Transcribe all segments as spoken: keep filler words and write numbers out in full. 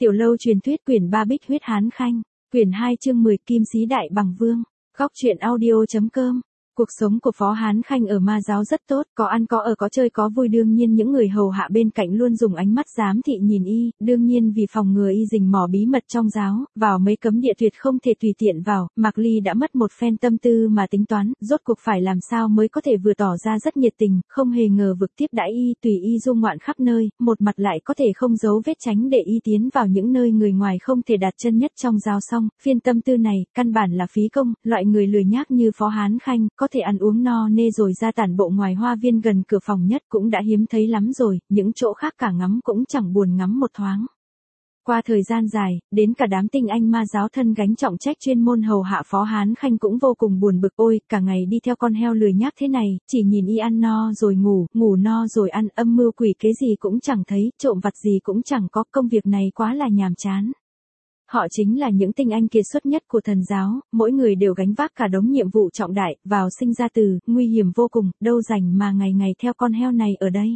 Tiểu lâu truyền thuyết quyển ba Bích huyết hán khanh, quyển hai chương mười Kim sĩ đại bằng vương. Góc truyện audio.com. Cuộc sống của Phó Hán Khanh ở ma giáo rất tốt, có ăn có ở có chơi có vui, đương nhiên những người hầu hạ bên cạnh luôn dùng ánh mắt giám thị nhìn y, đương nhiên vì phòng ngừa y rình mò bí mật trong giáo, vào mấy cấm địa tuyệt không thể tùy tiện vào, Mạc Ly đã mất một phen tâm tư mà tính toán, rốt cuộc phải làm sao mới có thể vừa tỏ ra rất nhiệt tình, không hề ngờ vực tiếp đãi y, tùy y du ngoạn khắp nơi, một mặt lại có thể không giấu vết tránh để y tiến vào những nơi người ngoài không thể đặt chân nhất trong giáo. Xong, phiên tâm tư này, căn bản là phí công, loại người lười nhác như Phó Hán Khanh, có thể ăn uống no nê rồi ra tản bộ ngoài hoa viên gần cửa phòng nhất cũng đã hiếm thấy lắm rồi, những chỗ khác cả ngắm cũng chẳng buồn ngắm một thoáng. Qua thời gian dài, đến cả đám tinh anh ma giáo thân gánh trọng trách chuyên môn hầu hạ Phó Hán Khanh cũng vô cùng buồn bực, ôi, cả ngày đi theo con heo lười nhác thế này, chỉ nhìn y ăn no rồi ngủ, ngủ no rồi ăn, âm mưu quỷ kế gì cũng chẳng thấy, trộm vặt gì cũng chẳng có, công việc này quá là nhàm chán. Họ chính là những tinh anh kiệt xuất nhất của thần giáo, mỗi người đều gánh vác cả đống nhiệm vụ trọng đại, vào sinh ra từ, nguy hiểm vô cùng, đâu rảnh mà ngày ngày theo con heo này ở đây.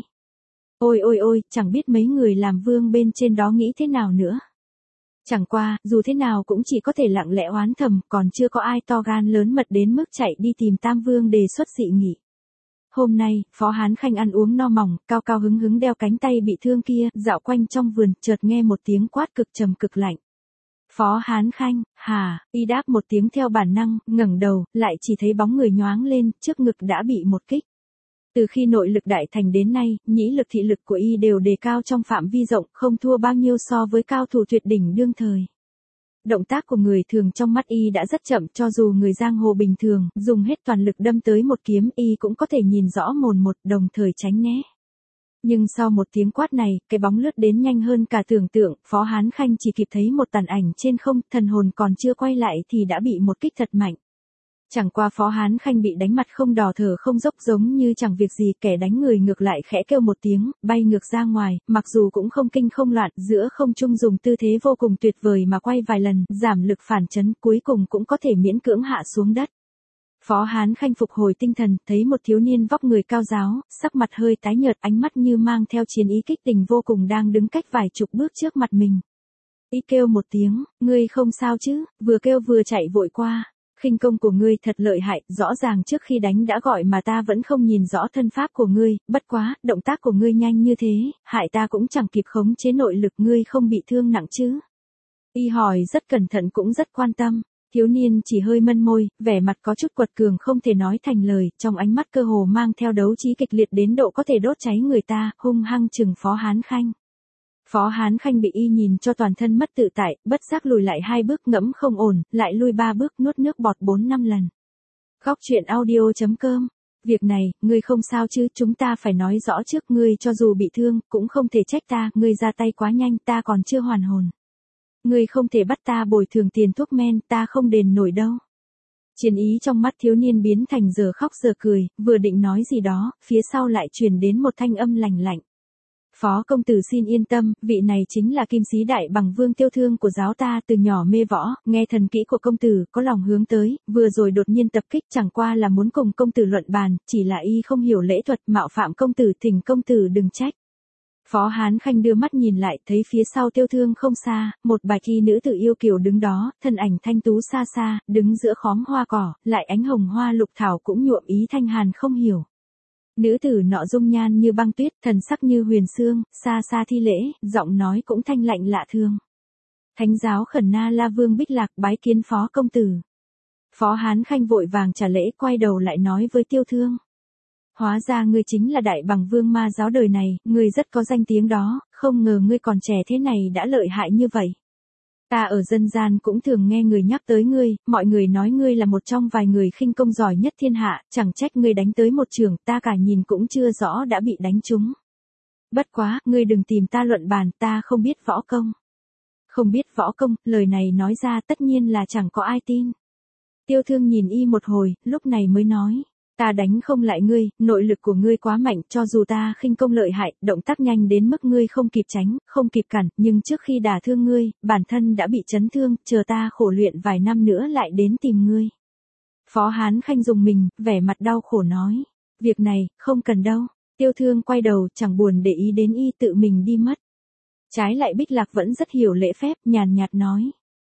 Ôi ôi ôi, chẳng biết mấy người làm vương bên trên đó nghĩ thế nào nữa. Chẳng qua, dù thế nào cũng chỉ có thể lặng lẽ oán thầm, còn chưa có ai to gan lớn mật đến mức chạy đi tìm Tam Vương đề xuất dị nghị. Hôm nay, Phó Hán Khanh ăn uống no mỏng, cao cao hứng hứng đeo cánh tay bị thương kia, dạo quanh trong vườn, chợt nghe một tiếng quát cực trầm cực lạnh. Phó Hán Khanh, hà, y đáp một tiếng theo bản năng, ngẩng đầu, lại chỉ thấy bóng người nhoáng lên, trước ngực đã bị một kích. Từ khi nội lực đại thành đến nay, nhĩ lực thị lực của y đều đề cao trong phạm vi rộng, không thua bao nhiêu so với cao thủ tuyệt đỉnh đương thời. Động tác của người thường trong mắt y đã rất chậm, cho dù người giang hồ bình thường, dùng hết toàn lực đâm tới một kiếm y cũng có thể nhìn rõ mồn một, đồng thời tránh né. Nhưng sau một tiếng quát này, cái bóng lướt đến nhanh hơn cả tưởng tượng, Phó Hán Khanh chỉ kịp thấy một tàn ảnh trên không, thần hồn còn chưa quay lại thì đã bị một kích thật mạnh. Chẳng qua Phó Hán Khanh bị đánh mặt không đỏ thở không dốc giống như chẳng việc gì, kẻ đánh người ngược lại khẽ kêu một tiếng, bay ngược ra ngoài, mặc dù cũng không kinh không loạn, giữa không trung dùng tư thế vô cùng tuyệt vời mà quay vài lần, giảm lực phản chấn, cuối cùng cũng có thể miễn cưỡng hạ xuống đất. Phó Hán Khanh phục hồi tinh thần, thấy một thiếu niên vóc người cao ráo, sắc mặt hơi tái nhợt, ánh mắt như mang theo chiến ý kích tình vô cùng đang đứng cách vài chục bước trước mặt mình. Y kêu một tiếng, ngươi không sao chứ, vừa kêu vừa chạy vội qua. Khinh công của ngươi thật lợi hại, rõ ràng trước khi đánh đã gọi mà ta vẫn không nhìn rõ thân pháp của ngươi, bất quá, động tác của ngươi nhanh như thế, hại ta cũng chẳng kịp khống chế nội lực, ngươi không bị thương nặng chứ. Y hỏi rất cẩn thận cũng rất quan tâm. Thiếu niên chỉ hơi mân môi, vẻ mặt có chút quật cường không thể nói thành lời, trong ánh mắt cơ hồ mang theo đấu trí kịch liệt đến độ có thể đốt cháy người ta, hung hăng chừng Phó Hán Khanh. Phó Hán Khanh bị y nhìn cho toàn thân mất tự tại, bất giác lùi lại hai bước ngẫm không ổn, lại lui ba bước nuốt nước bọt bốn năm lần. Góc truyện audio.com. Việc này, ngươi không sao chứ, chúng ta phải nói rõ trước, ngươi cho dù bị thương, cũng không thể trách ta, ngươi ra tay quá nhanh, ta còn chưa hoàn hồn. Ngươi không thể bắt ta bồi thường tiền thuốc men, ta không đền nổi đâu. Chiến ý trong mắt thiếu niên biến thành giờ khóc giờ cười, vừa định nói gì đó, phía sau lại truyền đến một thanh âm lạnh lạnh. Phó công tử xin yên tâm, vị này chính là Kim sĩ đại bằng vương tiêu thương của giáo ta, từ nhỏ mê võ, nghe thần kỹ của công tử, có lòng hướng tới, vừa rồi đột nhiên tập kích chẳng qua là muốn cùng công tử luận bàn, chỉ là y không hiểu lễ thuật, mạo phạm công tử, thỉnh công tử đừng trách. Phó Hán Khanh đưa mắt nhìn lại, thấy phía sau tiêu thương không xa, một bạch y nữ tử yêu kiều đứng đó, thân ảnh thanh tú xa xa, đứng giữa khóm hoa cỏ, lại ánh hồng hoa lục thảo cũng nhuộm ý thanh hàn không hiểu. Nữ tử nọ dung nhan như băng tuyết, thần sắc như huyền sương, xa xa thi lễ, giọng nói cũng thanh lạnh lạ thương. Thánh giáo Khẩn Na La Vương Bích Lạc bái kiến Phó công tử. Phó Hán Khanh vội vàng trả lễ, quay đầu lại nói với tiêu thương. Hóa ra ngươi chính là đại bằng vương ma giáo đời này, ngươi rất có danh tiếng đó, không ngờ ngươi còn trẻ thế này đã lợi hại như vậy. Ta ở dân gian cũng thường nghe người nhắc tới ngươi, mọi người nói ngươi là một trong vài người khinh công giỏi nhất thiên hạ, chẳng trách ngươi đánh tới một trường, ta cả nhìn cũng chưa rõ đã bị đánh trúng. Bất quá, ngươi đừng tìm ta luận bàn, ta không biết võ công. Không biết võ công, lời này nói ra tất nhiên là chẳng có ai tin. Tiêu thương nhìn y một hồi, lúc này mới nói. Ta đánh không lại ngươi, nội lực của ngươi quá mạnh, cho dù ta khinh công lợi hại, động tác nhanh đến mức ngươi không kịp tránh, không kịp cản, nhưng trước khi đả thương ngươi, bản thân đã bị chấn thương, chờ ta khổ luyện vài năm nữa lại đến tìm ngươi. Phó Hán Khanh dùng mình, vẻ mặt đau khổ nói, việc này, không cần đâu. Tiêu thương quay đầu, chẳng buồn để ý đến y, tự mình đi mất. Trái lại Bích Lạc vẫn rất hiểu lễ phép, nhàn nhạt nói.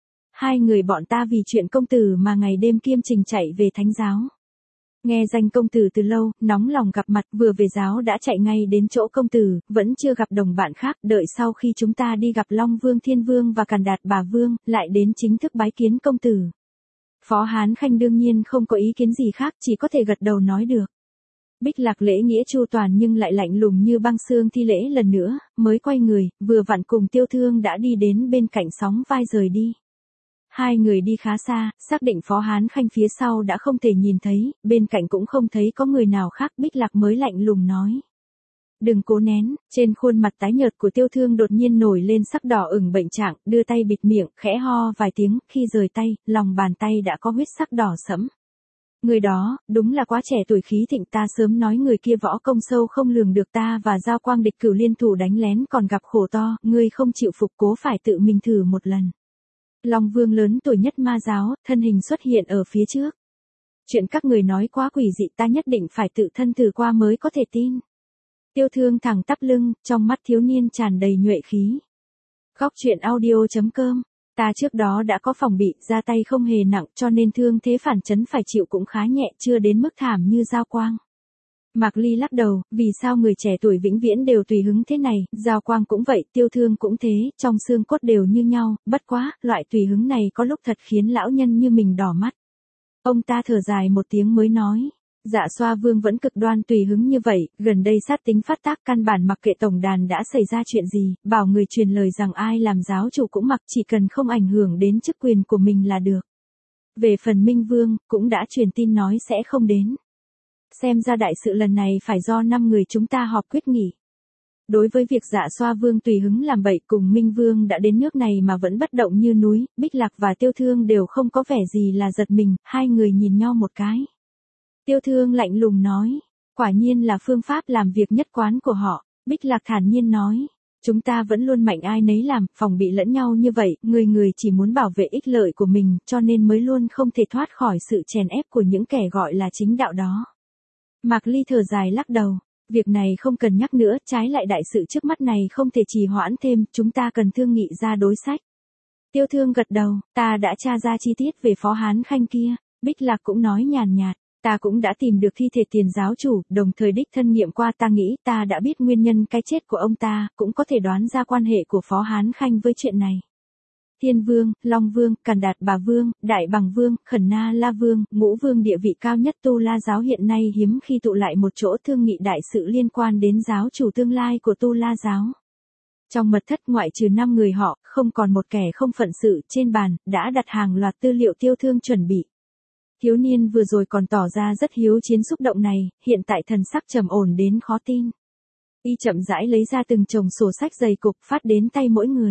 Hai người bọn ta vì chuyện công tử mà ngày đêm kiêm trình chạy về thánh giáo. Nghe danh công tử từ lâu, nóng lòng gặp mặt, vừa về giáo đã chạy ngay đến chỗ công tử, vẫn chưa gặp đồng bạn khác, đợi sau khi chúng ta đi gặp Long Vương Thiên Vương và Càn Đạt Bà Vương, lại đến chính thức bái kiến công tử. Phó Hán Khanh đương nhiên không có ý kiến gì khác, chỉ có thể gật đầu nói được. Bích Lạc lễ nghĩa chu toàn nhưng lại lạnh lùng như băng xương thi lễ lần nữa, mới quay người, vừa vặn cùng Tiêu Thương đã đi đến bên cạnh sóng vai rời đi. Hai người đi khá xa, xác định Phó Hán Khanh phía sau đã không thể nhìn thấy, bên cạnh cũng không thấy có người nào khác, Bích Lạc mới lạnh lùng nói. Đừng cố nén, trên khuôn mặt tái nhợt của Tiêu Thương đột nhiên nổi lên sắc đỏ ửng bệnh trạng, đưa tay bịt miệng, khẽ ho vài tiếng, khi rời tay, lòng bàn tay đã có huyết sắc đỏ sẫm. Người đó, đúng là quá trẻ tuổi khí thịnh, ta sớm nói người kia võ công sâu không lường được, ta và Giao Quang địch cửu liên thủ đánh lén còn gặp khổ to, ngươi không chịu phục cố phải tự mình thử một lần. Long Vương lớn tuổi nhất ma giáo, thân hình xuất hiện ở phía trước. Chuyện các người nói quá quỷ dị, ta nhất định phải tự thân thử qua mới có thể tin. Tiêu Thương thẳng tắp lưng, trong mắt thiếu niên tràn đầy nhuệ khí. Góc truyện audio chấm com. Ta trước đó đã có phòng bị, ra tay không hề nặng, cho nên thương thế phản chấn phải chịu cũng khá nhẹ, chưa đến mức thảm như Giao Quang. Mạc Ly lắc đầu, vì sao người trẻ tuổi vĩnh viễn đều tùy hứng thế này, Giao Quang cũng vậy, Tiêu Thương cũng thế, trong xương cốt đều như nhau, bất quá, loại tùy hứng này có lúc thật khiến lão nhân như mình đỏ mắt. Ông ta thở dài một tiếng mới nói. Dạ Xoa Vương vẫn cực đoan tùy hứng như vậy, gần đây sát tính phát tác, căn bản mặc kệ tổng đàn đã xảy ra chuyện gì, bảo người truyền lời rằng ai làm giáo chủ cũng mặc, chỉ cần không ảnh hưởng đến chức quyền của mình là được. Về phần Minh Vương, cũng đã truyền tin nói sẽ không đến. Xem ra đại sự lần này phải do năm người chúng ta họp quyết nghị. Đối với việc Dạ Xoa Vương tùy hứng làm bậy cùng Minh Vương đã đến nước này mà vẫn bất động như núi, Bích Lạc và Tiêu Thương đều không có vẻ gì là giật mình, hai người nhìn nhau một cái. Tiêu Thương lạnh lùng nói, quả nhiên là phương pháp làm việc nhất quán của họ. Bích Lạc thản nhiên nói, chúng ta vẫn luôn mạnh ai nấy làm, phòng bị lẫn nhau như vậy, người người chỉ muốn bảo vệ ích lợi của mình, cho nên mới luôn không thể thoát khỏi sự chèn ép của những kẻ gọi là chính đạo đó. Mạc Ly thở dài lắc đầu, việc này không cần nhắc nữa, trái lại đại sự trước mắt này không thể trì hoãn thêm, chúng ta cần thương nghị ra đối sách. Tiêu Thương gật đầu, ta đã tra ra chi tiết về Phó Hán Khanh kia. Bích Lạc cũng nói nhàn nhạt. Ta cũng đã tìm được thi thể tiền giáo chủ, đồng thời đích thân nghiệm qua, ta nghĩ ta đã biết nguyên nhân cái chết của ông ta, cũng có thể đoán ra quan hệ của Phó Hán Khanh với chuyện này. Thiên Vương, Long Vương, Càn Đạt Bà Vương, Đại Bằng Vương, Khẩn Na La Vương, Ngũ Vương địa vị cao nhất Tu La giáo hiện nay hiếm khi tụ lại một chỗ thương nghị đại sự liên quan đến giáo chủ tương lai của Tu La giáo. Trong mật thất ngoại trừ năm người họ, không còn một kẻ không phận sự, trên bàn, đã đặt hàng loạt tư liệu Tiêu Thương chuẩn bị. Thiếu niên vừa rồi còn tỏ ra rất hiếu chiến xúc động này, hiện tại thần sắc trầm ổn đến khó tin. Y chậm rãi lấy ra từng chồng sổ sách dày cục phát đến tay mỗi người.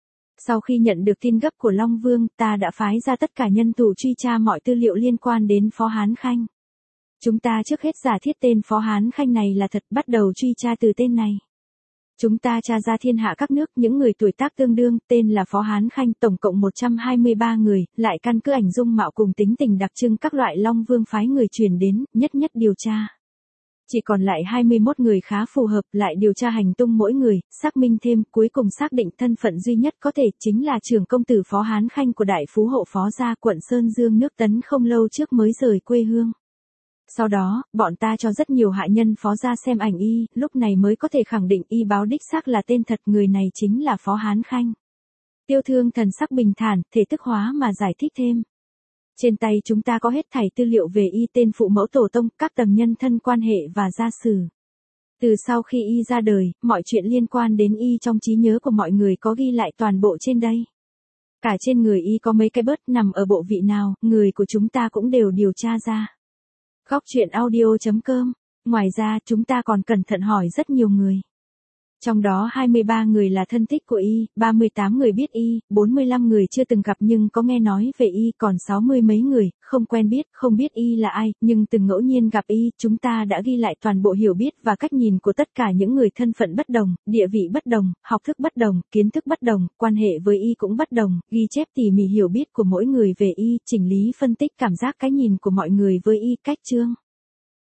Sau khi nhận được tin gấp của Long Vương, ta đã phái ra tất cả nhân thủ truy tra mọi tư liệu liên quan đến Phó Hán Khanh. Chúng ta trước hết giả thiết tên Phó Hán Khanh này là thật, bắt đầu truy tra từ tên này. Chúng ta tra ra thiên hạ các nước, những người tuổi tác tương đương, tên là Phó Hán Khanh, tổng cộng một trăm hai mươi ba người, lại căn cứ ảnh dung mạo cùng tính tình đặc trưng các loại Long Vương phái người truyền đến, nhất nhất điều tra. Chỉ còn lại hai mươi mốt người khá phù hợp, lại điều tra hành tung mỗi người, xác minh thêm, cuối cùng xác định thân phận duy nhất có thể, chính là trưởng công tử Phó Hán Khanh của Đại Phú Hộ Phó gia quận Sơn Dương nước Tấn không lâu trước mới rời quê hương. Sau đó, bọn ta cho rất nhiều hạ nhân Phó gia xem ảnh y, lúc này mới có thể khẳng định y báo đích xác là tên thật, người này chính là Phó Hán Khanh. Tiêu Thương thần sắc bình thản, thể thức hóa mà giải thích thêm. Trên tay chúng ta có hết thảy tư liệu về y, tên phụ mẫu tổ tông, các tầng nhân thân quan hệ và gia sử. Từ sau khi y ra đời, mọi chuyện liên quan đến y trong trí nhớ của mọi người có ghi lại toàn bộ trên đây. Cả trên người y có mấy cái bớt nằm ở bộ vị nào, người của chúng ta cũng đều điều tra ra. Góc truyện audio chấm com. Ngoài ra, chúng ta còn cẩn thận hỏi rất nhiều người. Trong đó hai mươi ba người là thân thích của y, ba mươi tám người biết y, bốn mươi lăm người chưa từng gặp nhưng có nghe nói về y, còn sáu mươi mấy người, không quen biết, không biết y là ai, nhưng từng ngẫu nhiên gặp y, chúng ta đã ghi lại toàn bộ hiểu biết và cách nhìn của tất cả những người thân phận bất đồng, địa vị bất đồng, học thức bất đồng, kiến thức bất đồng, quan hệ với y cũng bất đồng, ghi chép tỉ mỉ hiểu biết của mỗi người về y, chỉnh lý phân tích cảm giác cái nhìn của mọi người với y, cách chương.